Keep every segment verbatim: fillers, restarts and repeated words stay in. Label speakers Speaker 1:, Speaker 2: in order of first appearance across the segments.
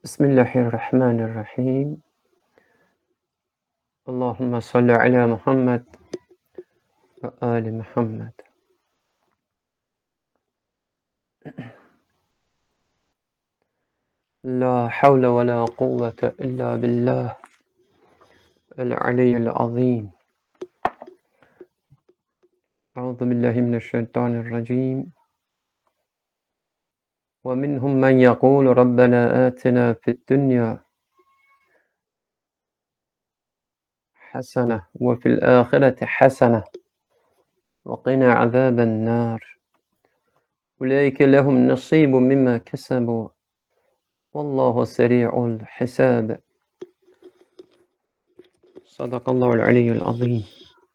Speaker 1: Bismillahirrahmanirrahim. Allahümme salli ala Muhammed ve ali Muhammed. La havle ve la kuvvete illa billah el-aliyyil azim. Euzu billahi mineşşeytanirracim. Ve minhum men yekulu Rabbena atina fid dunya hasene ve fil ahireti hasene ve qina azaben nar. Ulaike lehum nasibun mimma kesebu. Vallahu seri'ul hisab. Sadakallahul aliyyul azim.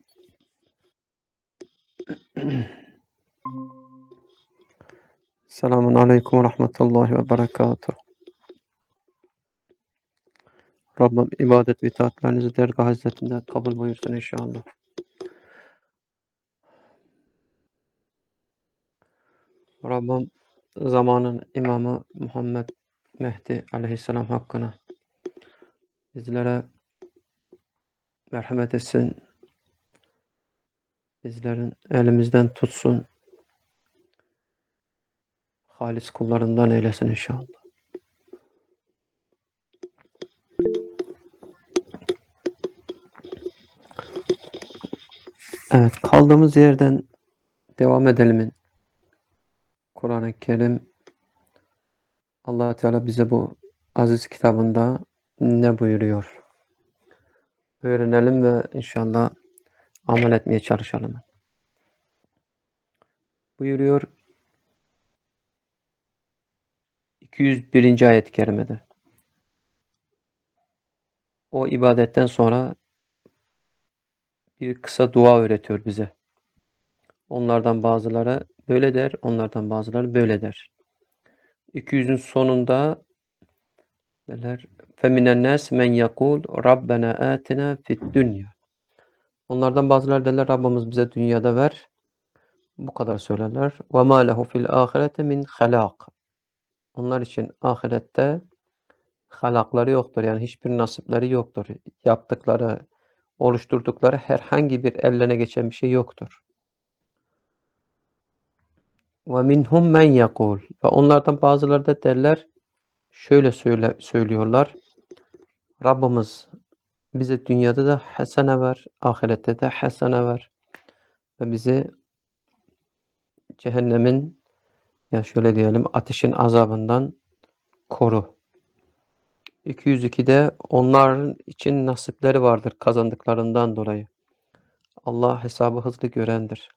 Speaker 1: Selamun aleyküm ve rahmetullahi ve berekatuhu. Rabbim ibadet ve itaatlerinizi dergah hazretinde kabul buyursun inşallah. Rabbim zamanın imamı Muhammed Mehdi aleyhisselam hakkına bizlere merhamet etsin. Bizlerin elimizden tutsun. Halis kullarından eylesin inşallah. Evet, kaldığımız yerden devam edelim. Kur'an-ı Kerim Allah Teala bize bu aziz kitabında ne buyuruyor? Öğrenelim ve inşallah amel etmeye çalışalım. Buyuruyor iki yüz birinci ayet-i kerimede. O ibadetten sonra bir kısa dua öğretiyor bize. Onlardan bazıları böyle der, onlardan bazıları böyle der. iki yüzün sonunda derler فَمِنَ النَّاسِ مَنْ يَقُولُ رَبَّنَا آتِنَا فِي الدُّنْيَا. Onlardan bazıları derler Rabbimiz bize dünyada ver. Bu kadar söylerler. وَمَا لَهُ فِي الْآخِرَةِ مِنْ خَلَاقٍ. Onlar için ahirette halakları yoktur. Yani hiçbir nasipleri yoktur. Yaptıkları, oluşturdukları herhangi bir ellerine geçen bir şey yoktur. وَمِنْهُمْ مَنْ يَقُولُ. Ve onlardan bazıları da derler, şöyle söyle, söylüyorlar. Rabbimiz bize dünyada da hasene ver, ahirette de hasene ver. Ve bizi cehennemin, ya şöyle diyelim, ateşin azabından koru. iki yüz ikide onların için nasipleri vardır kazandıklarından dolayı. Allah hesabı hızlı görendir.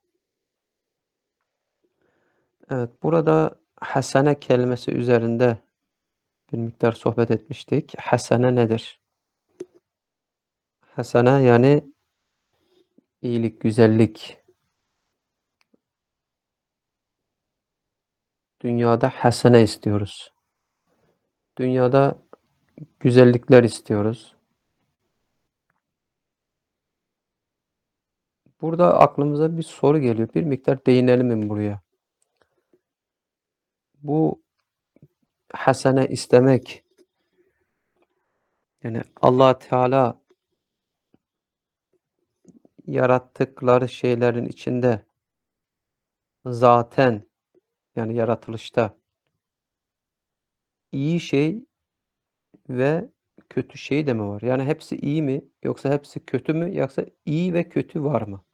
Speaker 1: Evet, burada hasene kelimesi üzerinde bir miktar sohbet etmiştik. Hasene nedir? Hasene yani iyilik, güzellik. Dünyada hasene istiyoruz. Dünyada güzellikler istiyoruz. Burada aklımıza bir soru geliyor. Bir miktar değinelim mi buraya? Bu hasene istemek, yani Allah Teala yarattıkları şeylerin içinde zaten, yani yaratılışta iyi şey ve kötü şey de mi var? Yani hepsi iyi mi yoksa hepsi kötü mü yoksa iyi ve kötü var mı?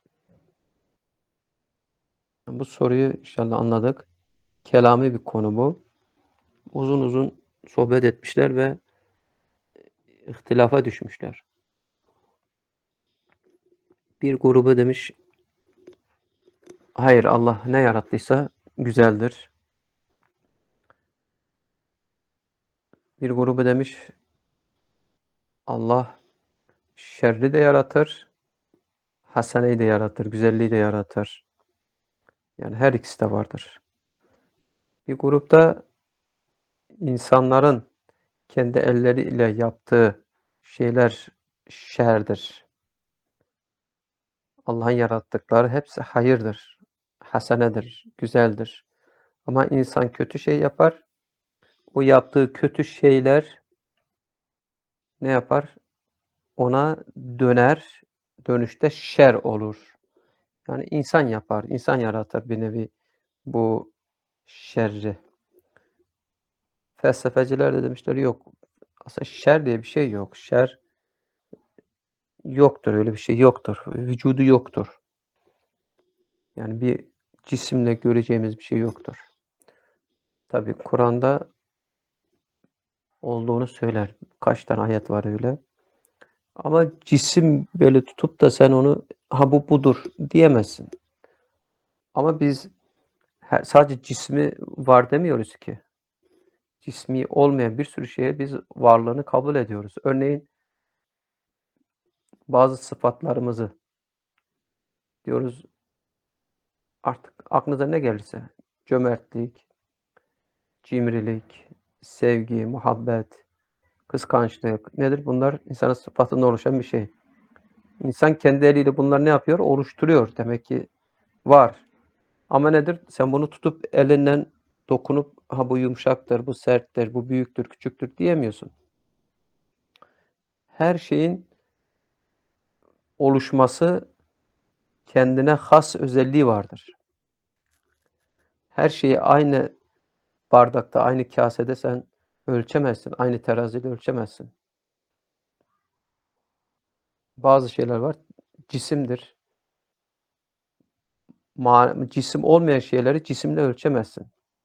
Speaker 1: Bu soruyu inşallah anladık. Kelami bir konu bu. Uzun uzun sohbet etmişler ve ihtilafa düşmüşler. Bir grubu demiş, hayır Allah ne yarattıysa güzeldir. Bir grubu demiş, Allah şerri de yaratır, haseneyi de yaratır, güzelliği de yaratır. Yani her ikisi de vardır. Bir grupta insanların kendi elleriyle yaptığı şeyler şerdir. Allah'ın yarattıkları hepsi hayırdır, hasenedir, güzeldir. Ama insan kötü şey yapar. O yaptığı kötü şeyler ne yapar? Ona döner, dönüşte şer olur. Yani insan yapar, insan yaratır bir nevi bu şerri. Felsefeciler de demişler yok. Aslında şer diye bir şey yok. Şer yoktur, öyle bir şey yoktur. Vücudu yoktur. Yani bir cisimle göreceğimiz bir şey yoktur. Tabii Kur'an'da olduğunu söyler. Kaç tane ayet var öyle. Ama cisim böyle tutup da sen onu ha bu budur diyemezsin. Ama biz her, sadece cismi var demiyoruz ki. Cismi olmayan bir sürü şeye biz varlığını kabul ediyoruz. Örneğin bazı sıfatlarımızı diyoruz artık aklınıza ne gelirse cömertlik, cimrilik, sevgi, muhabbet, kıskançlık nedir? Bunlar insanın sıfatında oluşan bir şey. İnsan kendi eliyle bunları ne yapıyor? Oluşturuyor. Demek ki var. Ama nedir? Sen bunu tutup elinden dokunup ha bu yumuşaktır, bu serttir, bu büyüktür, küçüktür diyemiyorsun. Her şeyin oluşması kendine has özelliği vardır. Her şeyi aynı bardakta, aynı kasede sen ölçemezsin. Aynı terazide ölçemezsin. Bazı şeyler var, cisimdir. Ma cisim olmayan şeyleri cisimle ölçemezsin.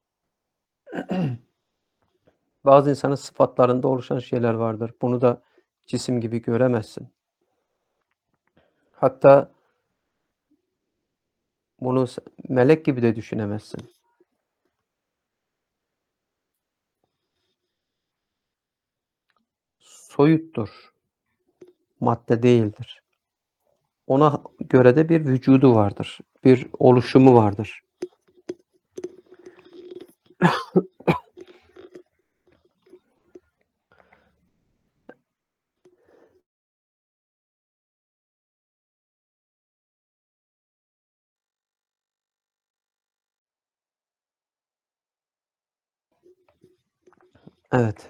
Speaker 1: Bazı insanın sıfatlarında oluşan şeyler vardır. Bunu da cisim gibi göremezsin. Hatta bunu melek gibi de düşünemezsin. Soyuttur, madde değildir. Ona göre de bir vücudu vardır, bir oluşumu vardır. Evet.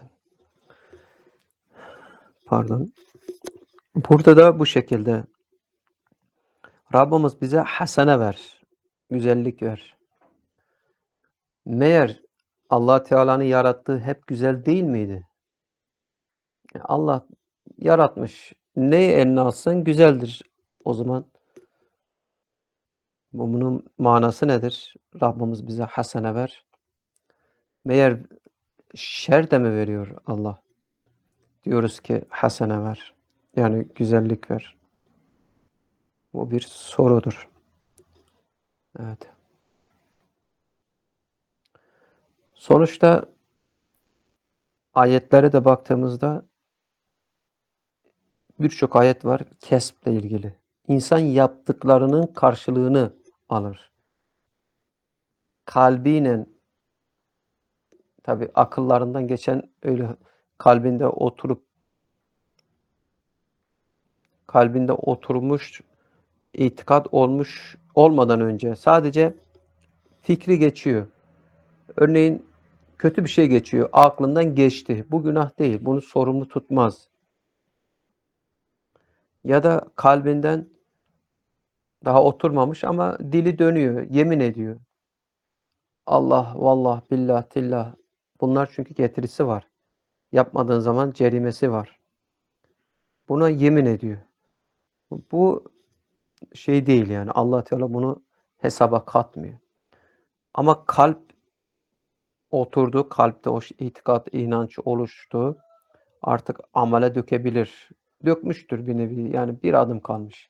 Speaker 1: Pardon. Burada da bu şekilde. Rabbimiz bize hasene ver, güzellik ver. Meğer Allah Teala'nın yarattığı hep güzel değil miydi? Allah yaratmış. Neyi eline alsan güzeldir. O zaman bunun manası nedir? Rabbimiz bize hasene ver. Meğer şer de mi veriyor Allah? Diyoruz ki hasene ver. Yani güzellik ver. Bu bir sorudur. Evet. Sonuçta ayetlere de baktığımızda birçok ayet var kesple ilgili. İnsan yaptıklarının karşılığını alır. Kalbiyle tabii akıllarından geçen öyle kalbinde oturup kalbinde oturmuş itikat olmuş olmadan önce sadece fikri geçiyor. Örneğin kötü bir şey geçiyor. Aklından geçti. Bu günah değil. Bunu sorumlu tutmaz. Ya da kalbinden daha oturmamış ama dili dönüyor. Yemin ediyor. Allah, vallah, billah, tillah. Bunlar çünkü getirisi var. Yapmadığın zaman cerimesi var. Buna yemin ediyor. Bu şey değil yani. Allah Teala bunu hesaba katmıyor. Ama kalp oturdu, kalpte o itikat, inanç oluştu. Artık amele dökebilir. Dökmüştür bir nevi. Yani bir adım kalmış.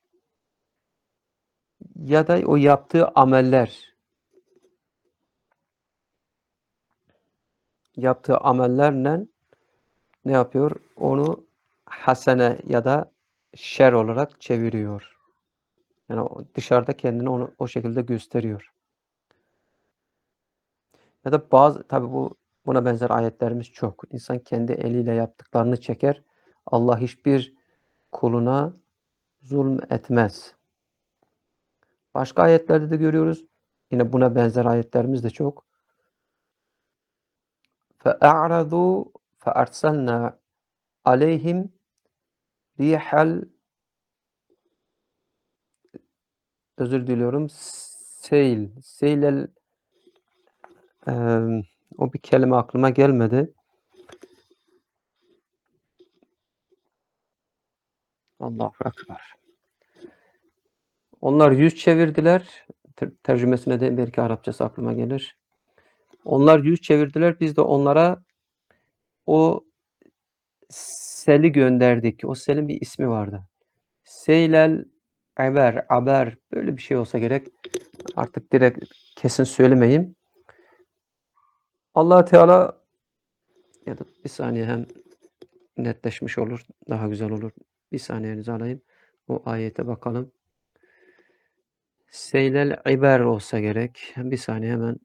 Speaker 1: Ya da o yaptığı ameller, yaptığı amellerle ne yapıyor? Onu hasene ya da şer olarak çeviriyor. Yani dışarıda kendini onu o şekilde gösteriyor. Ya da bazı tabii bu buna benzer ayetlerimiz çok. İnsan kendi eliyle yaptıklarını çeker. Allah hiçbir kuluna zulm etmez. Başka ayetlerde de görüyoruz. Yine buna benzer ayetlerimiz de çok. فَاَعْرَضُوا فَاَرْسَلْنَا عَلَيْهِمْ rihal özür diliyorum. Seyl. Seylel eee, o bir kelime aklıma gelmedi. Allahu Ekber. Onlar yüz çevirdiler. Ter tercümesine de belki Arapçası aklıma gelir. Onlar yüz çevirdiler. Biz de onlara o seli gönderdik. O selin bir ismi vardı. Seylel aber, aber böyle bir şey olsa gerek. Artık direkt kesin söylemeyeyim. Allah Teala ya da bir saniye hem netleşmiş olur, daha güzel olur. Bir saniyenizi alayım. O ayete bakalım. Seylel iber olsa gerek. Bir saniye hemen.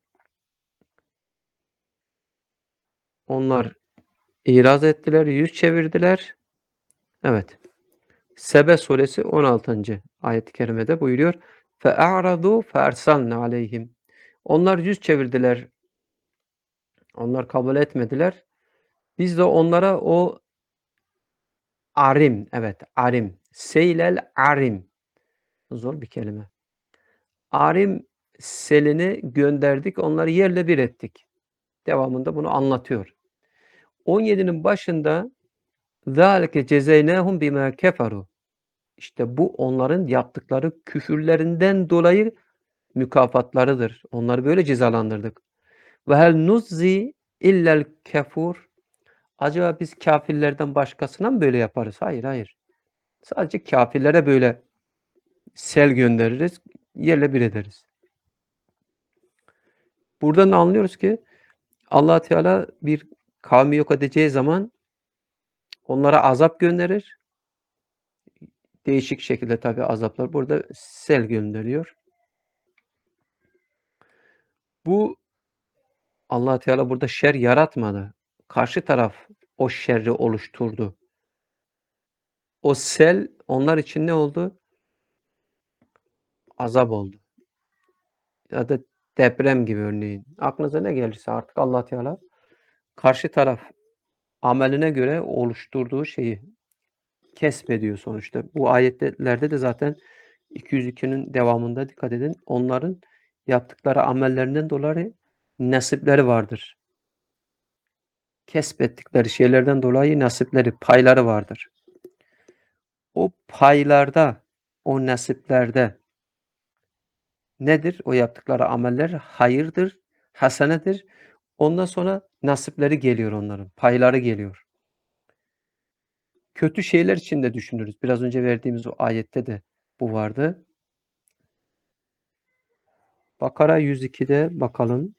Speaker 1: Onlar İraz ettiler, yüz çevirdiler. Evet. Sebe suresi on altıncı ayet-i kerimede buyuruyor. فَاَعْرَضُوا فَاَرْسَلْنَا عَلَيْهِمْ Onlar yüz çevirdiler. Onlar kabul etmediler. Biz de onlara o arim, evet arim, seylel arim. Zor bir kelime. Arim selini gönderdik, onları yerle bir ettik. Devamında bunu anlatıyor. on yedinin başında ذَٰلِكَ جَزَيْنَاهُمْ بِمَا كَفَرُوا İşte bu onların yaptıkları küfürlerinden dolayı mükafatlarıdır. Onları böyle cezalandırdık. Ve hel nuzzi illel kefur Acaba biz kafirlerden başkasına mı böyle yaparız? Hayır, hayır. Sadece kafirlere böyle sel göndeririz, yerle bir ederiz. Buradan anlıyoruz ki Allah Teala bir kavmi yok edeceği zaman onlara azap gönderir. Değişik şekilde tabii azaplar. Burada sel gönderiyor. Bu Allah Teala burada şer yaratmadı. Karşı taraf o şerri oluşturdu. O sel onlar için ne oldu? Azap oldu. Ya da deprem gibi örneğin. Aklınıza ne gelirse artık Allah Teala karşı taraf ameline göre oluşturduğu şeyi kesbediyor sonuçta. Bu ayetlerde de zaten iki yüz ikinin devamında dikkat edin. Onların yaptıkları amellerinden dolayı nasipleri vardır. Kesbettikleri şeylerden dolayı nasipleri, payları vardır. O paylarda, o nasiplerde nedir? O yaptıkları ameller hayırdır, hasenedir. Ondan sonra nasipleri geliyor onların, payları geliyor. Kötü şeyler için de düşünürüz. Biraz önce verdiğimiz o ayette de bu vardı. Bakara yüz ikide bakalım.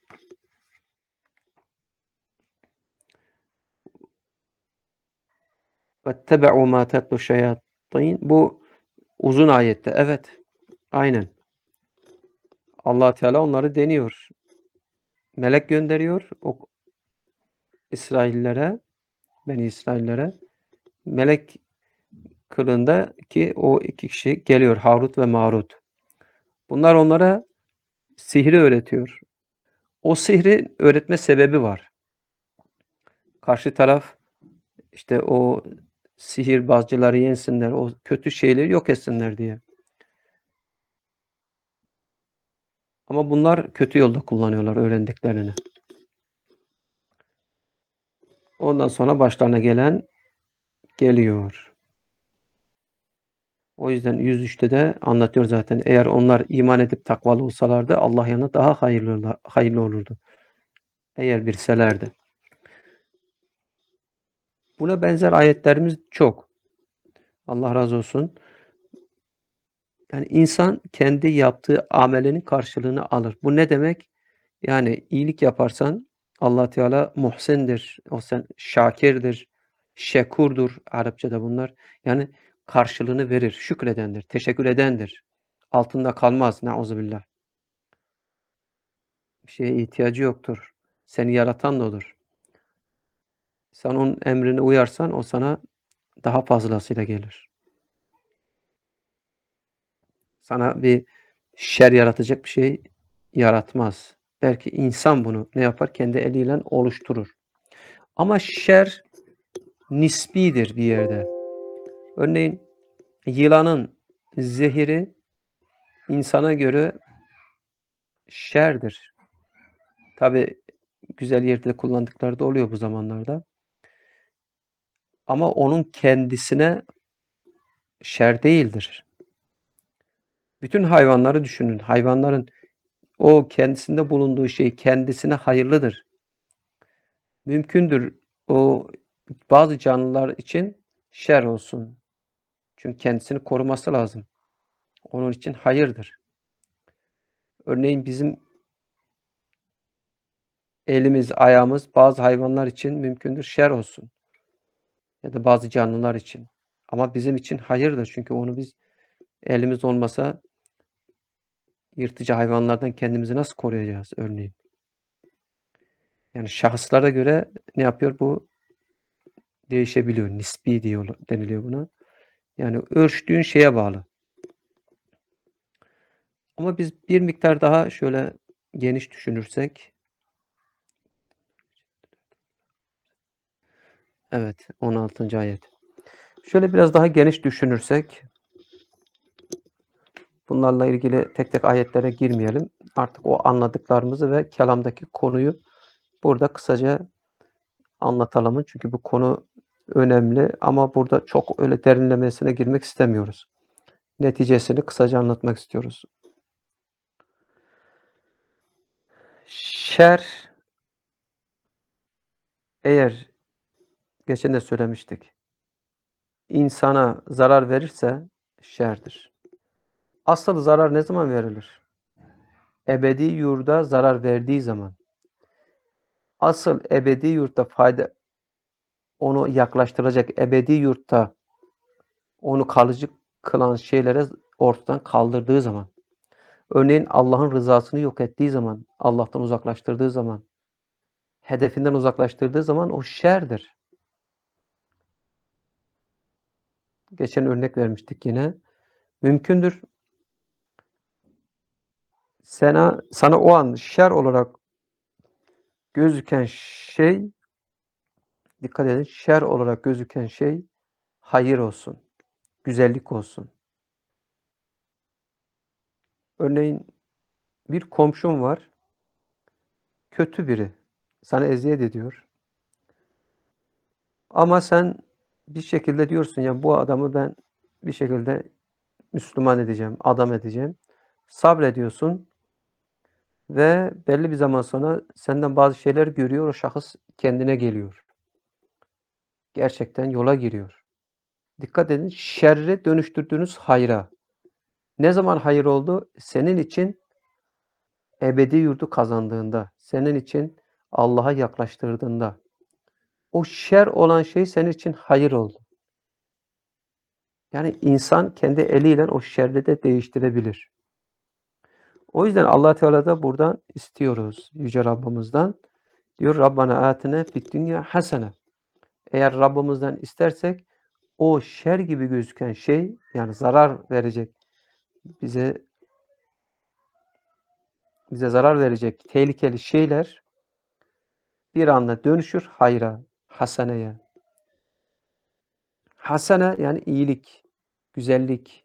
Speaker 1: وَاتَّبَعُوا مَا تَتْلُ الشَّيَاطِينَ Bu uzun ayette. Evet. Aynen. Allah Teala onları deniyor. Melek gönderiyor o İsraillere, Beni İsraillere. Melek kılığında ki o iki kişi geliyor. Harut ve Marut. Bunlar onlara sihri öğretiyor. O sihri öğretme sebebi var. Karşı taraf işte o sihirbazcıları yensinler, o kötü şeyleri yok etsinler diye. Ama bunlar kötü yolda kullanıyorlar öğrendiklerini. Ondan sonra başlarına gelen geliyor. O yüzden yüz üçte de anlatıyor zaten. Eğer onlar iman edip takvalı olsalardı Allah yanında daha hayırlı, hayırlı olurdu. Eğer bilselerdi. Buna benzer ayetlerimiz çok. Allah razı olsun. Yani insan kendi yaptığı amelinin karşılığını alır. Bu ne demek? Yani iyilik yaparsan Allah Teala muhsindir. O sen şakirdir, şekurdur Arapçada bunlar. Yani karşılığını verir, şükredendir, teşekkür edendir. Altında kalmaz. Nauzubillah. Bir şeye ihtiyacı yoktur. Seni yaratan da odur. Sen onun emrine uyarsan o sana daha fazlasıyla gelir. Sana bir şer yaratacak bir şey yaratmaz. Belki insan bunu ne yapar? Kendi eliyle oluşturur. Ama şer nisbidir bir yerde. Örneğin yılanın zehiri insana göre şerdir. Tabii güzel yerde kullandıkları da oluyor bu zamanlarda. Ama onun kendisine şer değildir. Bütün hayvanları düşünün. Hayvanların o kendisinde bulunduğu şey kendisine hayırlıdır. Mümkündür o bazı canlılar için şer olsun. Çünkü kendisini koruması lazım. Onun için hayırdır. Örneğin bizim elimiz, ayağımız bazı hayvanlar için mümkündür şer olsun. Ya da bazı canlılar için. Ama bizim için hayırdır. Çünkü onu biz elimiz olmasa yırtıcı hayvanlardan kendimizi nasıl koruyacağız örneğin? Yani şahıslara göre ne yapıyor? Bu değişebiliyor. Nispi diyor, deniliyor buna. Yani ölçtüğün şeye bağlı. Ama biz bir miktar daha şöyle geniş düşünürsek. Evet, on altıncı ayet. Şöyle biraz daha geniş düşünürsek, bunlarla ilgili tek tek ayetlere girmeyelim. Artık o anladıklarımızı ve kelamdaki konuyu burada kısaca anlatalım. Çünkü bu konu önemli ama burada çok öyle derinlemesine girmek istemiyoruz. Neticesini kısaca anlatmak istiyoruz. Şer, eğer geçen de söylemiştik, insana zarar verirse şerdir. Asıl zarar ne zaman verilir? Ebedi yurda zarar verdiği zaman. Asıl ebedi yurtta fayda, onu yaklaştıracak, ebedi yurtta onu kalıcı kılan şeylere ortadan kaldırdığı zaman. Örneğin Allah'ın rızasını yok ettiği zaman, Allah'tan uzaklaştırdığı zaman, hedefinden uzaklaştırdığı zaman o şerdir. Geçen örnek vermiştik yine. Mümkündür sana, sana o an şer olarak gözüken şey, dikkat edin, şer olarak gözüken şey hayır olsun, güzellik olsun. Örneğin bir komşun var, kötü biri, sana eziyet ediyor. Ama sen bir şekilde diyorsun ya bu adamı ben bir şekilde Müslüman edeceğim, adam edeceğim. Sabrediyorsun ve belli bir zaman sonra senden bazı şeyler görüyor, o şahıs kendine geliyor. Gerçekten yola giriyor. Dikkat edin, şerre dönüştürdüğünüz hayra. Ne zaman hayır oldu? Senin için ebedi yurdu kazandığında, senin için Allah'a yaklaştırdığında. O şer olan şey senin için hayır oldu. Yani insan kendi eliyle o şerri de değiştirebilir. O yüzden Allah Teala da buradan istiyoruz Yüce Rabbimizden. Diyor Rabbana atine fid dünya hasene. Eğer Rabbimizden istersek o şer gibi gözüken şey, yani zarar verecek, bize bize zarar verecek tehlikeli şeyler bir anda dönüşür hayra, haseneye. Hasene yani iyilik, güzellik.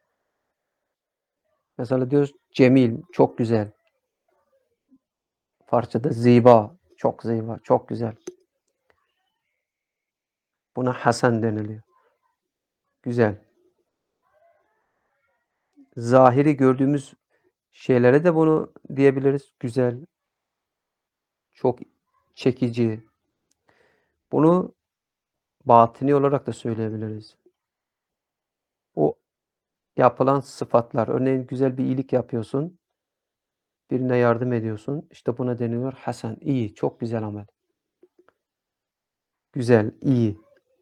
Speaker 1: Mesela diyoruz cemil, çok güzel. Parçada ziba, çok ziba, çok güzel. Buna hasen deniliyor. Güzel. Zahiri gördüğümüz şeylere de bunu diyebiliriz. Güzel, çok çekici. Bunu batini olarak da söyleyebiliriz. O yapılan sıfatlar. Örneğin güzel bir iyilik yapıyorsun. Birine yardım ediyorsun. İşte buna deniyor hasen. İyi, çok güzel amel. Güzel, iyi.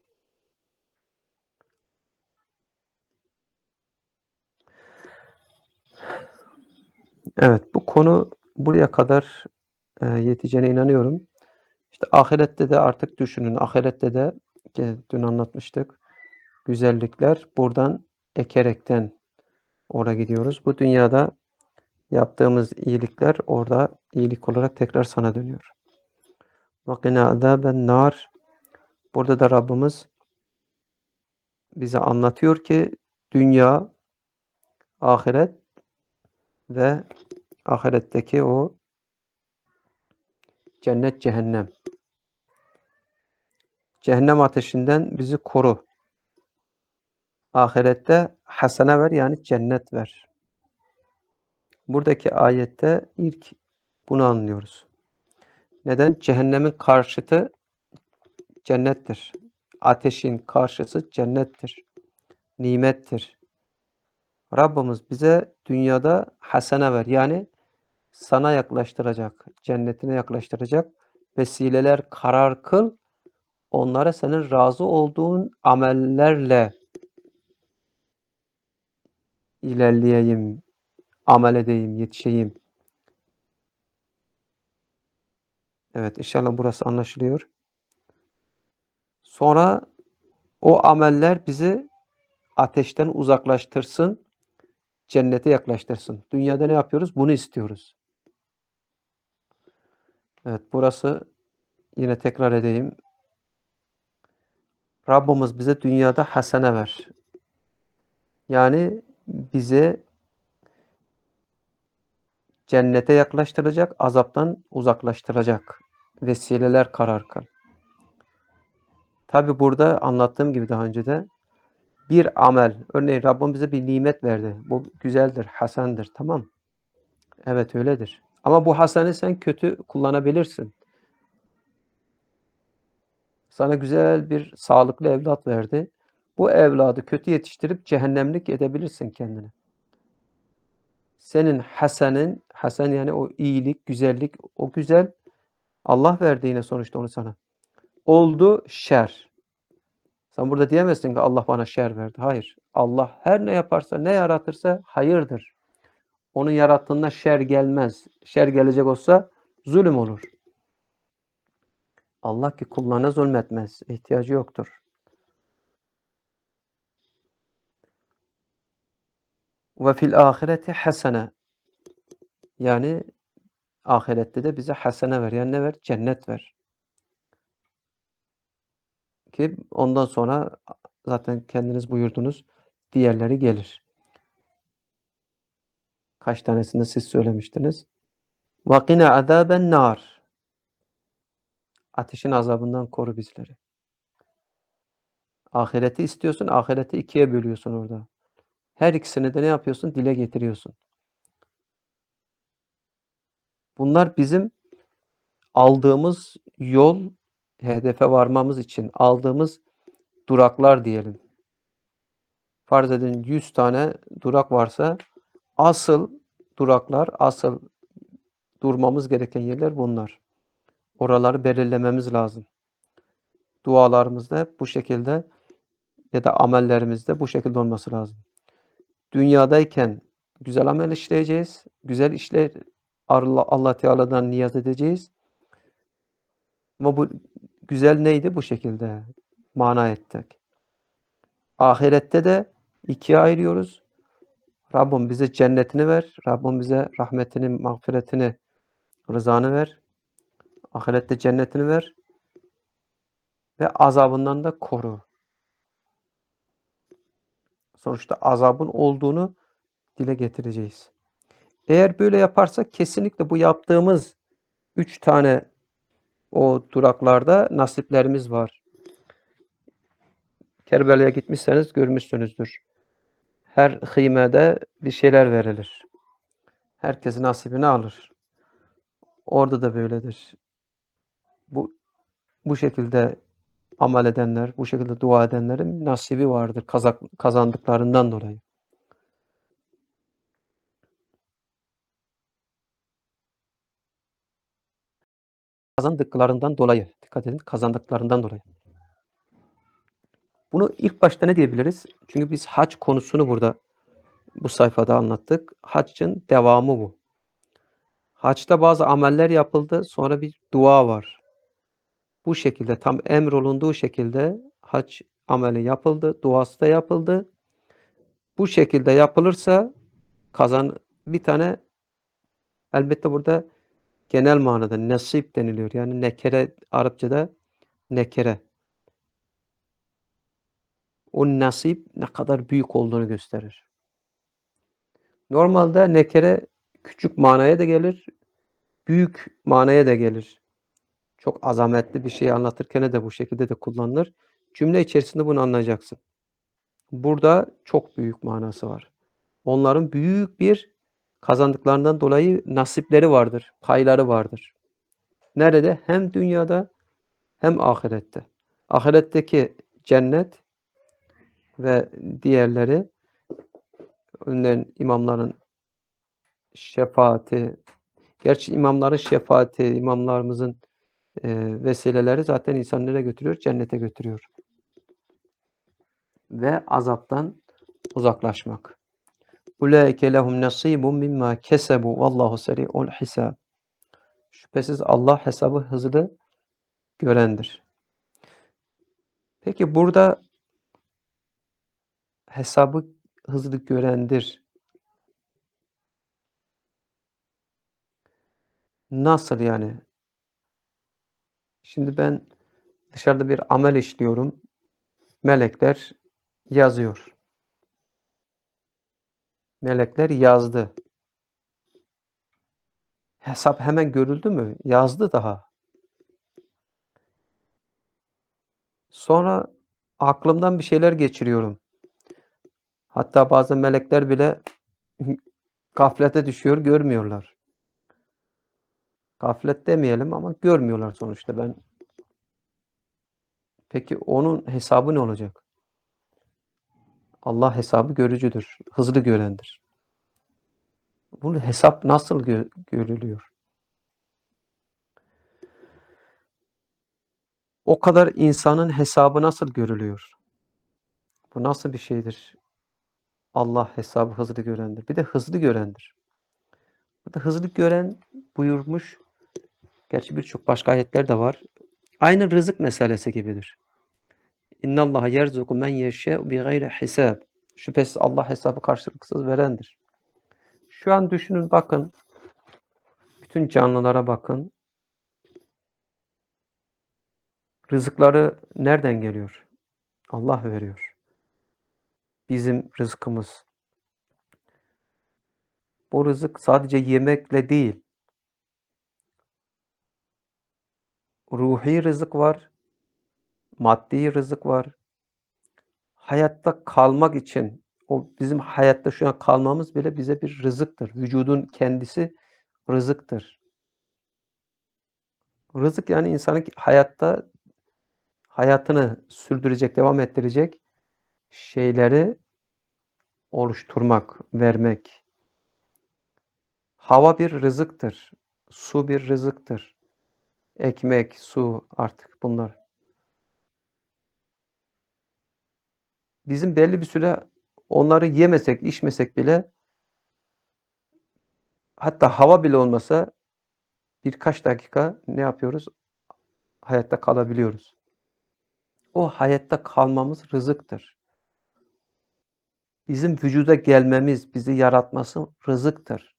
Speaker 1: Evet, bu konu buraya kadar e, yeteceğine inanıyorum. İşte ahirette de artık düşünün. Ahirette de ki dün anlatmıştık. Güzellikler buradan ekerekten oraya gidiyoruz. Bu dünyada yaptığımız iyilikler orada iyilik olarak tekrar sana dönüyor. وَقِنَا عَذَابَ النَّارِ. Burada da Rabbimiz bize anlatıyor ki dünya, ahiret ve ahiretteki o cennet, cehennem. Cehennem ateşinden bizi koru. Ahirette hasene ver, yani cennet ver. Buradaki ayette ilk bunu anlıyoruz. Neden? Cehennemin karşıtı cennettir. Ateşin karşısı cennettir. Nimettir. Rabbimiz bize dünyada hasene ver. Yani sana yaklaştıracak, cennetine yaklaştıracak vesileler karar kıl. Onlara senin razı olduğun amellerle ilerleyeyim, amel edeyim, yetişeyim. Evet, inşallah burası anlaşılıyor. Sonra o ameller bizi ateşten uzaklaştırsın, cennete yaklaştırsın. Dünyada ne yapıyoruz? Bunu istiyoruz. Evet, burası yine tekrar edeyim. Rabbimiz bize dünyada hasene ver. Yani bize cennete yaklaştıracak, azaptan uzaklaştıracak vesileler karar kıl. Tabi burada anlattığım gibi daha önce de bir amel, örneğin Rabbim bize bir nimet verdi. Bu güzeldir, hasendir, tamam. Evet, öyledir. Ama bu haseni sen kötü kullanabilirsin. Sana güzel bir sağlıklı evlat verdi. Bu evladı kötü yetiştirip cehennemlik edebilirsin kendini. Senin hasenin, hasen yani o iyilik, güzellik, o güzel Allah verdi yine sonuçta onu sana. Oldu şer. Sen burada diyemezsin ki Allah bana şer verdi. Hayır. Allah her ne yaparsa, ne yaratırsa hayırdır. Onun yarattığında şer gelmez. Şer gelecek olsa zulüm olur. Allah ki kullarına zulmetmez. İhtiyacı yoktur. Ve fil ahireti hasene. Yani ahirette de bize hasene ver. Yani ne ver? Cennet ver. Ki ondan sonra zaten kendiniz buyurdunuz. Diğerleri gelir. Kaç tanesini siz söylemiştiniz? وَقِنَا عَذَابَ النَّارِ. Ateşin azabından koru bizleri. Ahireti istiyorsun, ahireti ikiye bölüyorsun orada. Her ikisini de ne yapıyorsun? Dile getiriyorsun. Bunlar bizim aldığımız yol, hedefe varmamız için aldığımız duraklar diyelim. Farz edin yüz tane durak varsa asıl duraklar, asıl durmamız gereken yerler bunlar. Oraları belirlememiz lazım. Dualarımızda hep bu şekilde ya da amellerimizde bu şekilde olması lazım. Dünyadayken güzel amel işleyeceğiz. Güzel işler Allah, Allah Teala'dan niyaz edeceğiz. Ama bu güzel neydi? Bu şekilde mana ettik. Ahirette de ikiye ayırıyoruz. Rabbim bize cennetini ver. Rabbim bize rahmetini, mağfiretini, rızanı ver. Ahirette cennetini ver. Ve azabından da koru. Sonuçta azabın olduğunu dile getireceğiz. Eğer böyle yaparsak kesinlikle bu yaptığımız üç tane o duraklarda nasiplerimiz var. Kerbela'ya gitmişseniz görmüşsünüzdür. Her hıymede bir şeyler verilir. Herkes nasibini alır. Orada da böyledir. Bu bu şekilde amel edenler, bu şekilde dua edenlerin nasibi vardır kazandıklarından dolayı. Kazandıklarından dolayı. Dikkat edin, kazandıklarından dolayı. Bunu ilk başta ne diyebiliriz? Çünkü biz hac konusunu burada bu sayfada anlattık. Haccın devamı bu. Haçta bazı ameller yapıldı. Sonra bir dua var. Bu şekilde tam emrolunduğu şekilde hac ameli yapıldı. Duası da yapıldı. Bu şekilde yapılırsa kazan bir tane elbette burada genel manada nasip deniliyor. Yani nekere Arapçada nekere. O nasip ne kadar büyük olduğunu gösterir. Normalde nekere küçük manaya da gelir, büyük manaya da gelir. Çok azametli bir şeyi anlatırken de bu şekilde de kullanılır. Cümle içerisinde bunu anlayacaksın. Burada çok büyük manası var. Onların büyük bir kazandıklarından dolayı nasipleri vardır, payları vardır. Nerede? Hem dünyada hem ahirette. Ahiretteki cennet ve diğerleri önlerin imamların şefaati, gerçi imamların şefaati, imamlarımızın e, vesileleri zaten insanı nereye götürüyor? Cennete götürüyor. Ve azaptan uzaklaşmak. Ulaike lehum nasibun mimma kesebu vallahu seri'ul hisab. Şüphesiz Allah hesabı hızlı görendir. Peki burada hesabı hızlı görendir. Nasıl yani? Şimdi ben dışarıda bir amel işliyorum. Melekler yazıyor. Melekler yazdı. Hesap hemen görüldü mü? Yazdı daha. Sonra aklımdan bir şeyler geçiriyorum. Hatta bazı melekler bile gaflete düşüyor, görmüyorlar. Gaflet demeyelim ama görmüyorlar sonuçta. Ben Peki onun hesabı ne olacak? Allah hesabı görücüdür, hızlı görendir. Bu hesap nasıl gö görülüyor? O kadar insanın hesabı nasıl görülüyor? Bu nasıl bir şeydir? Allah hesabı hızlı görendir. Bir de hızlı görendir. Burada hızlı gören buyurmuş. Gerçi birçok başka ayetler de var. Aynı rızık meselesi gibidir. İnnallaha yerzuku men yeşâ'u bighayri hisab. Şüphesiz Allah hesabı karşılıksız verendir. Şu an düşünün, bakın. Bütün canlılara bakın. Rızıkları nereden geliyor? Allah veriyor. Bizim rızkımız. Bu rızık sadece yemekle değil. Ruhi rızık var. Maddi rızık var. Hayatta kalmak için, o bizim hayatta şu an kalmamız bile bize bir rızıktır. Vücudun kendisi rızıktır. Rızık yani insanın hayatta hayatını sürdürecek, devam ettirecek şeyleri oluşturmak, vermek. Hava bir rızıktır. Su bir rızıktır. Ekmek, su, artık bunlar. Bizim belli bir süre onları yemesek, içmesek bile, hatta hava bile olmasa birkaç dakika ne yapıyoruz? Hayatta kalabiliyoruz. O hayatta kalmamız rızıktır. Bizim vücuda gelmemiz, bizi yaratması rızıktır.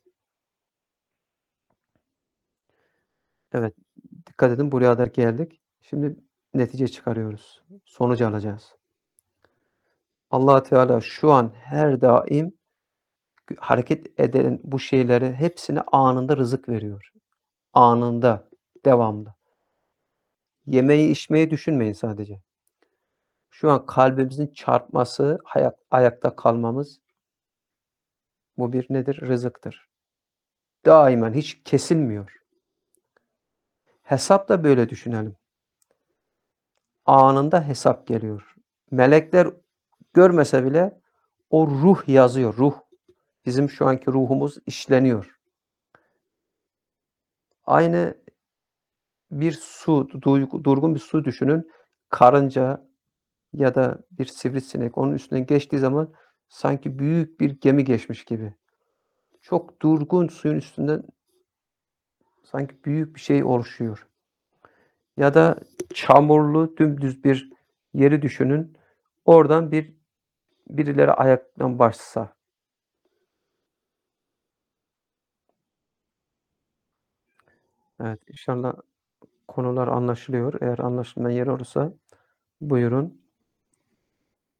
Speaker 1: Evet, dikkat edin, buraya kadar geldik. Şimdi netice çıkarıyoruz. Sonuç alacağız. Allah Teala şu an her daim hareket eden bu şeyleri hepsine anında rızık veriyor. Anında, devamlı. Yemeği, içmeyi düşünmeyin sadece. Şu an kalbimizin çarpması, hayat, ayakta kalmamız, bu bir nedir? Rızıktır. Daimen hiç kesilmiyor. Hesap da böyle düşünelim. Anında hesap geliyor. Melekler görmese bile o ruh yazıyor, ruh. Bizim şu anki ruhumuz işleniyor. Aynı bir su, durgun bir su düşünün. Karınca ya da bir sivrisinek onun üstünden geçtiği zaman sanki büyük bir gemi geçmiş gibi. Çok durgun suyun üstünden sanki büyük bir şey oluşuyor. Ya da çamurlu, dümdüz bir yeri düşünün. Oradan bir birileri ayaktan başsa. Evet, inşallah konular anlaşılıyor. Eğer anlaşılmayan yer olursa buyurun.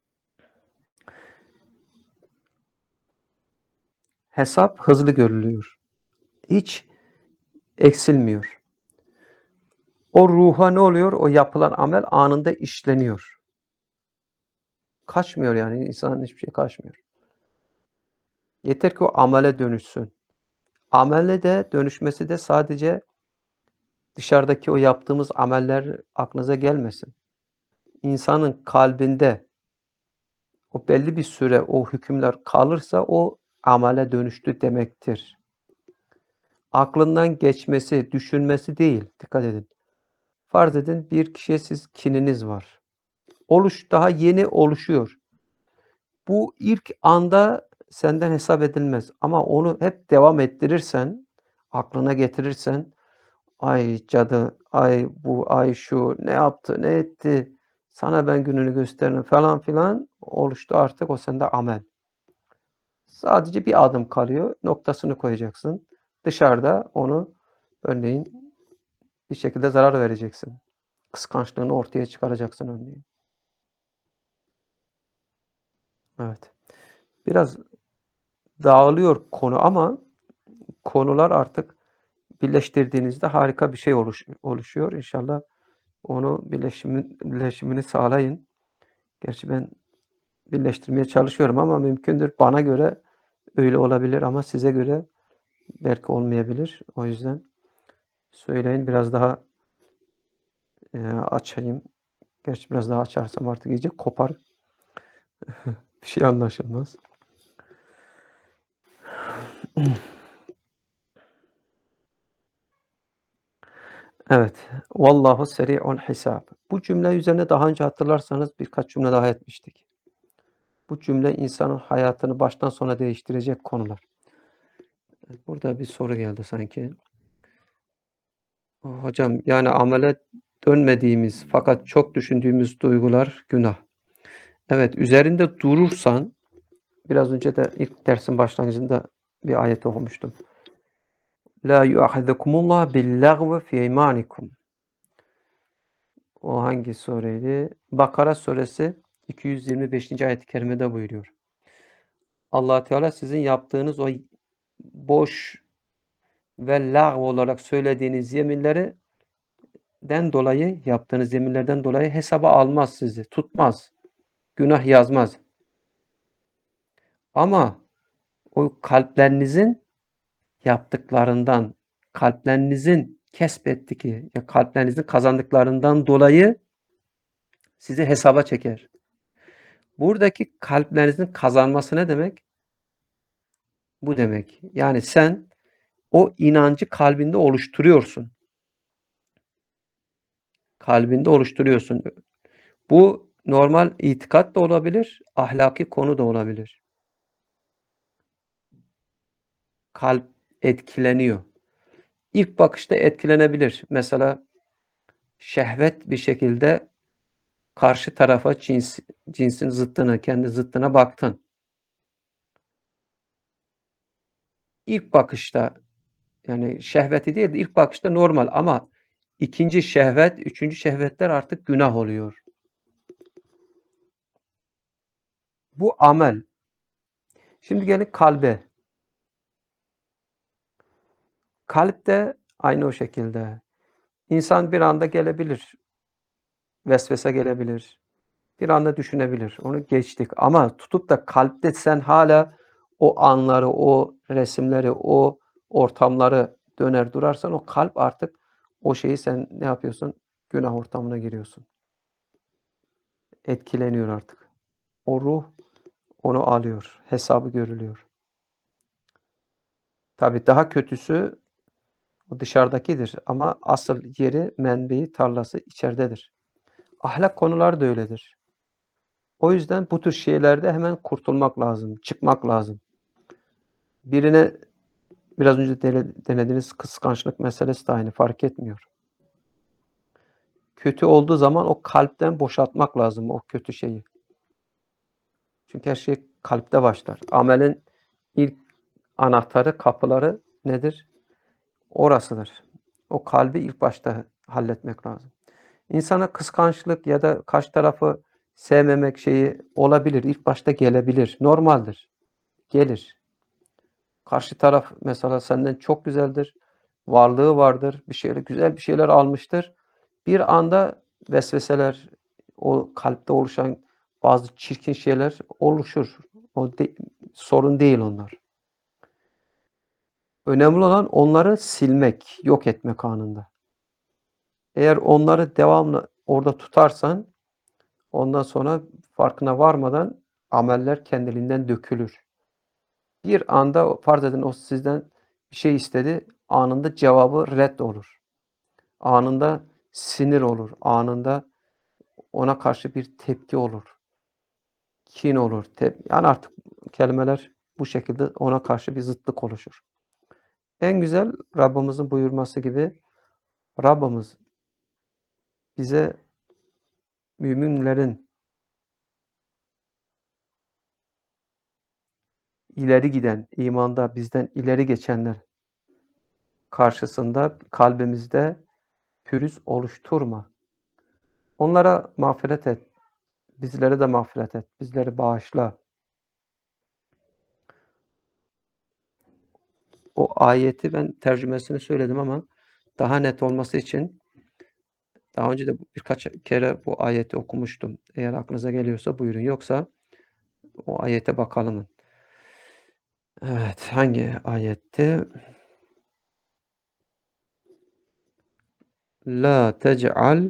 Speaker 1: hesap hızlı görülüyor. Hiç eksilmiyor. O ruha ne oluyor? O yapılan amel anında işleniyor. Kaçmıyor yani. İnsanın hiçbir şey kaçmıyor. Yeter ki o amele dönüşsün. Amele de dönüşmesi de sadece dışarıdaki o yaptığımız ameller aklınıza gelmesin. İnsanın kalbinde o belli bir süre o hükümler kalırsa o amele dönüştü demektir. Aklından geçmesi, düşünmesi değil. Dikkat edin. Farz edin bir kişiye siz kininiz var. Oluş daha yeni oluşuyor. Bu ilk anda senden hesap edilmez. Ama onu hep devam ettirirsen, aklına getirirsen, ay cadı, ay bu, ay şu, ne yaptı, ne etti, sana ben gününü gösteririm falan filan oluştu artık o sende amel. Sadece bir adım kalıyor, noktasını koyacaksın. Dışarıda onu örneğin bir şekilde zarar vereceksin. Kıskançlığını ortaya çıkaracaksın örneğin. Evet. Biraz dağılıyor konu ama konular artık birleştirdiğinizde harika bir şey oluş, oluşuyor. İnşallah onu birleşimin, birleşimini sağlayın. Gerçi ben birleştirmeye çalışıyorum ama mümkündür. Bana göre öyle olabilir ama size göre belki olmayabilir. O yüzden söyleyin biraz daha e, açayım. Gerçi biraz daha açarsam artık iyice kopar. Bir şey anlaşılmaz. Evet. Vallahu seri'ul hisab. Bu cümle üzerine daha önce hatırlarsanız birkaç cümle daha etmiştik. Bu cümle insanın hayatını baştan sona değiştirecek konular. Burada bir soru geldi sanki. Hocam yani amele dönmediğimiz fakat çok düşündüğümüz duygular günah. Evet, üzerinde durursan biraz önce de ilk dersin başlangıcında bir ayet okumuştum. La yu'ahidukumullah bil-lagvi fi eymanikum. O hangi sureydi? Bakara suresi iki yüz yirmi beşinci ayet-i kerimede buyuruyor. Allah Teala sizin yaptığınız o boş ve lağv olarak söylediğiniz yeminleri den dolayı, yaptığınız yeminlerden dolayı hesaba almaz sizi, tutmaz, günah yazmaz. Ama o kalplerinizin yaptıklarından, kalplerinizin kesbettiği, ya kalplerinizin kazandıklarından dolayı sizi hesaba çeker. Buradaki kalplerinizin kazanması ne demek? Bu demek. Yani sen o inancı kalbinde oluşturuyorsun. Kalbinde oluşturuyorsun. Bu normal itikat da olabilir, ahlaki konu da olabilir. Kalp etkileniyor. İlk bakışta etkilenebilir. Mesela şehvet bir şekilde karşı tarafa cins, cinsin zıttına, kendi zıttına baktın. İlk bakışta yani şehveti değil de ilk bakışta normal ama ikinci şehvet, üçüncü şehvetler artık günah oluyor. Bu amel. Şimdi gelin kalbe. Kalp de aynı o şekilde. İnsan bir anda gelebilir. Vesvese gelebilir. Bir anda düşünebilir. Onu geçtik. Ama tutup da kalpte sen hala o anları, o resimleri, o ortamları döner durarsan o kalp artık o şeyi sen ne yapıyorsun? Günah ortamına giriyorsun. Etkileniyor artık. O ruh onu alıyor. Hesabı görülüyor. Tabii daha kötüsü o dışarıdakidir ama asıl yeri, menbeyi, tarlası içeridedir. Ahlak konuları da öyledir. O yüzden bu tür şeylerde hemen kurtulmak lazım, çıkmak lazım. Birine biraz önce denediğiniz kıskançlık meselesi de aynı, fark etmiyor. Kötü olduğu zaman o kalpten boşaltmak lazım o kötü şeyi. Çünkü her şey kalpte başlar. Amelin ilk anahtarı, kapıları nedir? Orasıdır. O kalbi ilk başta halletmek lazım. İnsana kıskançlık ya da karşı tarafı sevmemek şeyi olabilir. İlk başta gelebilir. Normaldir. Gelir. Karşı taraf mesela senden çok güzeldir. Varlığı vardır. Bir şeyler, güzel bir şeyler almıştır. Bir anda vesveseler, o kalpte oluşan bazı çirkin şeyler oluşur. O de, sorun değil onlar. Önemli olan onları silmek, yok etmek anında. Eğer onları devamlı orada tutarsan ondan sonra farkına varmadan ameller kendiliğinden dökülür. Bir anda farz edin o sizden bir şey istedi, anında cevabı red olur. Anında sinir olur, anında ona karşı bir tepki olur. Kin olur. Tep yani artık kelimeler bu şekilde ona karşı bir zıtlık oluşur. En güzel Rabbimizin buyurması gibi Rabbimiz bize müminlerin ileri giden, imanda bizden ileri geçenler karşısında kalbimizde pürüz oluşturma. Onlara mağfiret et. Bizlere de mağfiret et. Bizleri bağışla. O ayeti ben tercümesini söyledim ama daha net olması için daha önce de birkaç kere bu ayeti okumuştum. Eğer aklınıza geliyorsa buyurun. Yoksa o ayete bakalım. Evet, hangi ayetti? La tec'al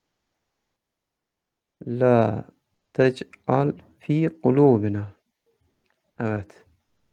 Speaker 1: La tec'al fi kulubina. Evet.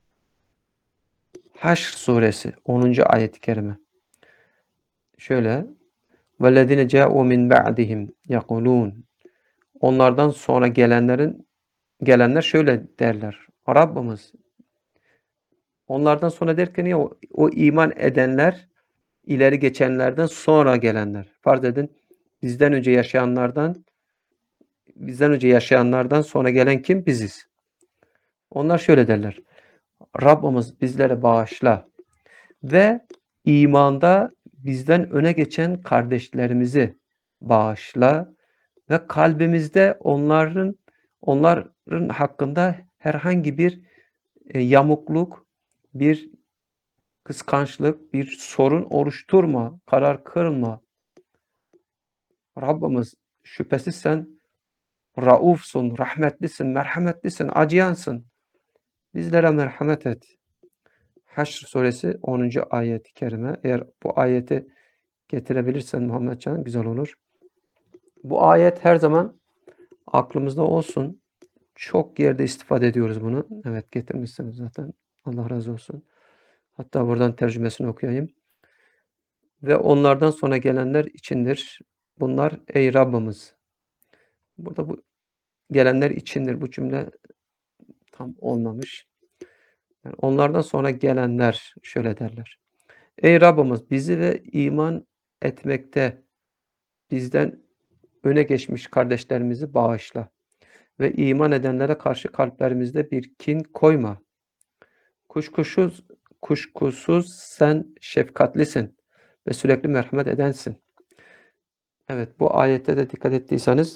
Speaker 1: Haşr suresi onuncu ayet-i kerime. Şöyle vellezine ca'u min ba'dihim yekulun. Onlardan sonra gelenlerin gelenler şöyle derler. Rabbimiz onlardan sonra derken ya o, o iman edenler ileri geçenlerden sonra gelenler. Farz edin bizden önce yaşayanlardan bizden önce yaşayanlardan sonra gelen kim? Biziz. Onlar şöyle derler. Rabbimiz bizlere bağışla ve imanda bizden öne geçen kardeşlerimizi bağışla ve kalbimizde onların onların hakkında herhangi bir e, yamukluk, bir kıskançlık, bir sorun oluşturma, karar kılma. Rabbimiz şüphesiz sen raufsun, rahmetlisin, merhametlisin, acıyansın. Bizlere merhamet et. Haşr suresi onuncu ayet-i kerime. Eğer bu ayeti getirebilirsen Muhammedcan güzel olur. Bu ayet her zaman aklımızda olsun. Çok yerde istifade ediyoruz bunu. Evet getirmişsiniz zaten. Allah razı olsun. Hatta buradan tercümesini okuyayım. Ve onlardan sonra gelenler içindir. Bunlar ey Rabbimiz. Burada bu gelenler içindir. Bu cümle tam olmamış. Yani onlardan sonra gelenler şöyle derler. Ey Rabbimiz bizi ve iman etmekte bizden öne geçmiş kardeşlerimizi bağışla ve iman edenlere karşı kalplerimizde bir kin koyma. Kuşkusuz, kuşkusuz sen şefkatlisin ve sürekli merhamet edensin. Evet bu ayette de dikkat ettiyseniz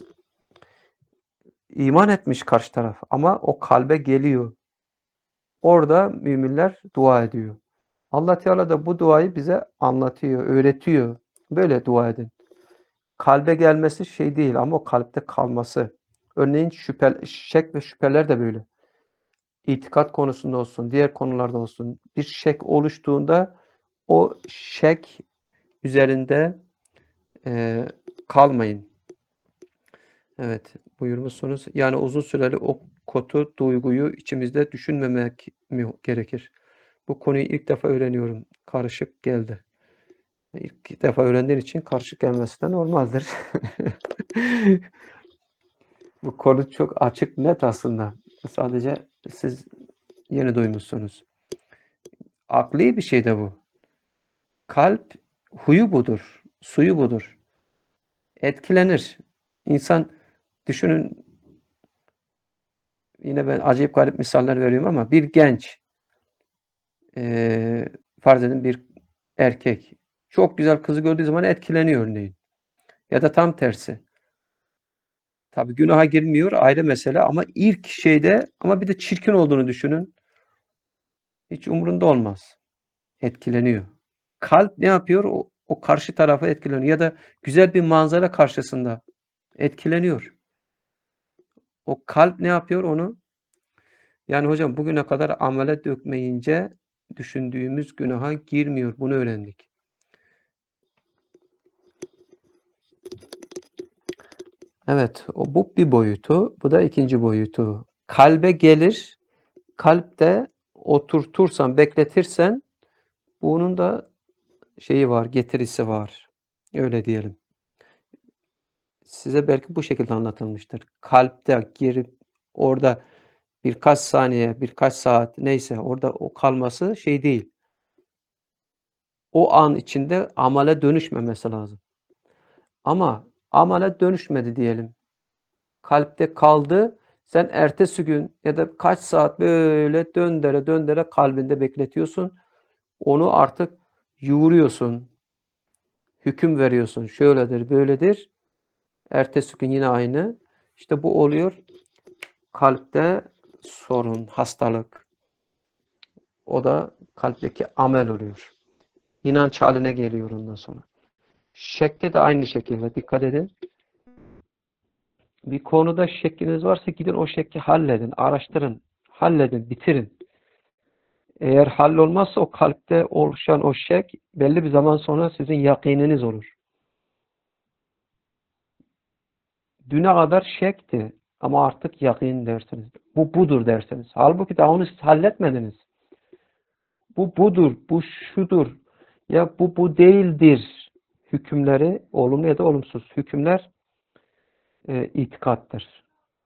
Speaker 1: iman etmiş karşı taraf ama o kalbe geliyor. Orada müminler dua ediyor. Allah Teala da bu duayı bize anlatıyor, öğretiyor. Böyle dua edin. Kalbe gelmesi şey değil ama o kalpte kalması. Örneğin şüphe, şek ve şüpheler de böyle. İtikat konusunda olsun, diğer konularda olsun. Bir şek oluştuğunda o şek üzerinde e, kalmayın. Evet, buyurmuşsunuz. Yani uzun süreli o kötü duyguyu içimizde düşünmemek mi gerekir? Bu konuyu ilk defa öğreniyorum. Karışık geldi. İlk defa öğrendiğin için karışık gelmesi de normaldir. Bu konu çok açık, net aslında. Sadece siz yeni duymuşsunuz. Akli bir şey de bu. Kalp huyu budur, suyu budur. Etkilenir. İnsan düşünün, yine ben acayip garip misaller veriyorum ama bir genç, e, farz edin bir erkek, çok güzel kızı gördüğü zaman etkileniyor örneğin. Ya da tam tersi. Tabii günaha girmiyor ayrı mesele ama ilk şeyde ama bir de çirkin olduğunu düşünün. hiç umurunda olmaz. Etkileniyor. Kalp ne yapıyor? O, o karşı tarafa etkileniyor. Ya da güzel bir manzara karşısında etkileniyor. O kalp ne yapıyor onu? Yani hocam bugüne kadar amele dökmeyince düşündüğümüz günaha girmiyor. Bunu öğrendik. Evet, o bu bir boyutu, bu da ikinci boyutu. Kalbe gelir, kalpte oturtursan, bekletirsen bunun da şeyi var, getirisi var. Öyle diyelim. Size belki bu şekilde anlatılmıştır. Kalpte girip orada birkaç saniye, birkaç saat neyse orada o kalması şey değil. O an içinde amale dönüşmemesi lazım. Ama amale dönüşmedi diyelim. Kalpte kaldı. Sen ertesi gün ya da kaç saat böyle döndere döndere kalbinde bekletiyorsun. Onu artık yoğuruyorsun. Hüküm veriyorsun. Şöyledir, böyledir. Ertesi gün yine aynı. İşte bu oluyor. Kalpte sorun, hastalık. O da kalpteki amel oluyor. İnanç haline geliyor ondan sonra. Şekte de aynı şekilde dikkat edin. Bir konuda şekliniz varsa gidin o şekli halledin, araştırın, halledin, bitirin. Eğer hallolmazsa o kalpte oluşan o şek belli bir zaman sonra sizin yakininiz olur. Düne kadar şekti ama artık yakin dersiniz. Bu budur dersiniz. Halbuki daha onu siz halletmediniz. Bu budur, bu şudur. Ya bu bu değildir. Hükümleri olumlu ya da olumsuz. Hükümler e, itikattır.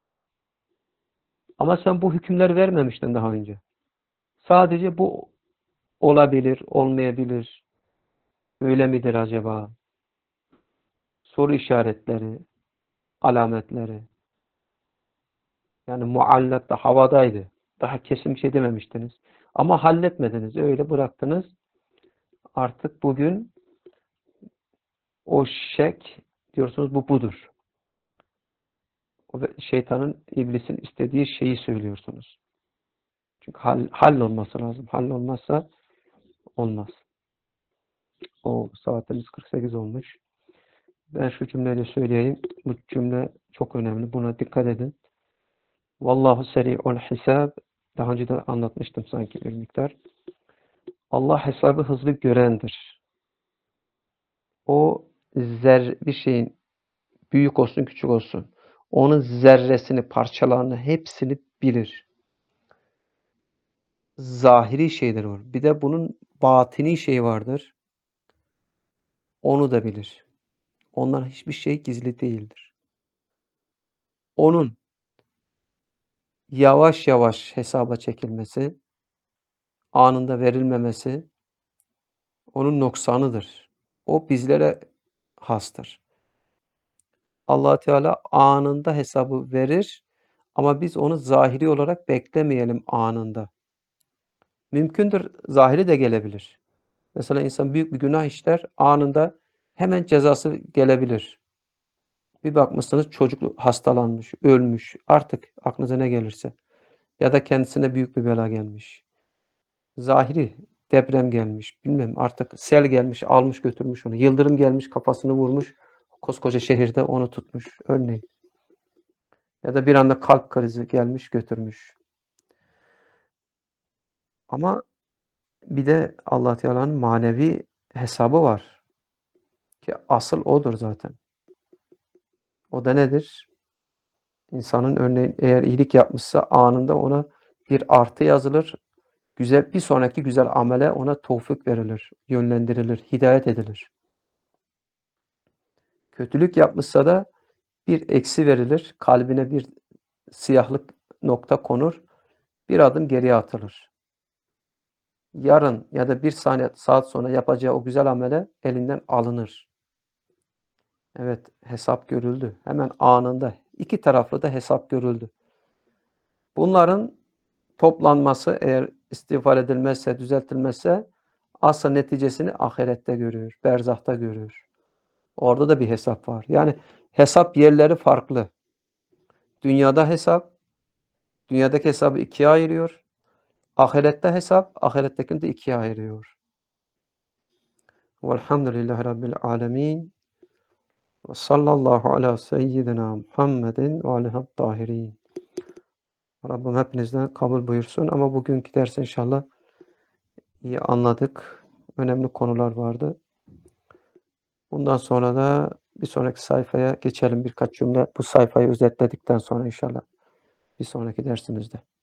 Speaker 1: Ama sen bu hükümleri vermemiştin daha önce. Sadece bu olabilir, olmayabilir. Öyle midir acaba? Soru işaretleri, alametleri. Yani muallak da havadaydı. Daha kesin bir şey dememiştiniz. Ama halletmediniz. Öyle bıraktınız. Artık bugün o şek diyorsunuz bu budur. O şeytanın, iblisin istediği şeyi söylüyorsunuz. Çünkü hall, hallolması lazım. Hallolmazsa olmaz. O saatimiz kırk sekiz olmuş. Ben şu cümleyi söyleyeyim. Bu cümle çok önemli. Buna dikkat edin. Vallahu seri'ul hisab. Daha önce de anlatmıştım sanki bir miktar. Allah hesabı hızlı görendir. O zer bir şeyin büyük olsun küçük olsun. Onun zerresini, parçalarını hepsini bilir. Zahiri şeyler var. Bir de bunun batini şey vardır. Onu da bilir. Ondan hiçbir şey gizli değildir. Onun yavaş yavaş hesaba çekilmesi, anında verilmemesi onun noksanıdır. O bizlere hastır. Allah Teala anında hesabı verir ama biz onu zahiri olarak beklemeyelim anında. Mümkündür zahiri de gelebilir. Mesela insan büyük bir günah işler, anında hemen cezası gelebilir. Bir bakmışsınız çocuk hastalanmış, ölmüş. Artık aklınıza ne gelirse. Ya da kendisine büyük bir bela gelmiş. Zahiri deprem gelmiş. Bilmem artık sel gelmiş, almış götürmüş onu. Yıldırım gelmiş, kafasını vurmuş. Koskoca şehirde onu tutmuş. Örneğin. Ya da bir anda kalp krizi gelmiş, götürmüş. Ama bir de Allah Teala'nın manevi hesabı var. Ki asıl odur zaten. O da nedir? İnsanın örneğin eğer iyilik yapmışsa anında ona bir artı yazılır. Güzel bir sonraki güzel amele ona tevfik verilir, yönlendirilir, hidayet edilir. Kötülük yapmışsa da bir eksi verilir. Kalbine bir siyahlık nokta konur. Bir adım geriye atılır. Yarın ya da bir saniye saat sonra yapacağı o güzel amele elinden alınır. Evet, hesap görüldü. Hemen anında. İki taraflı da hesap görüldü. Bunların toplanması eğer istiğfar edilmezse, düzeltilmezse asıl neticesini ahirette görüyor, berzahta görüyor. Orada da bir hesap var. Yani hesap yerleri farklı. Dünyada hesap, dünyadaki hesabı ikiye ayırıyor. Ahirette hesap, ahirettekini de ikiye ayırıyor. Velhamdülillahi Rabbil alemin. Ve sallallahu ala seyyidina Muhammedin ve alihi tahirin. Rabbim hepinizden kabul buyursun ama bugünkü ders inşallah iyi anladık. Önemli konular vardı. Bundan sonra da bir sonraki sayfaya geçelim birkaç cümle. Bu sayfayı özetledikten sonra inşallah bir sonraki dersimizde.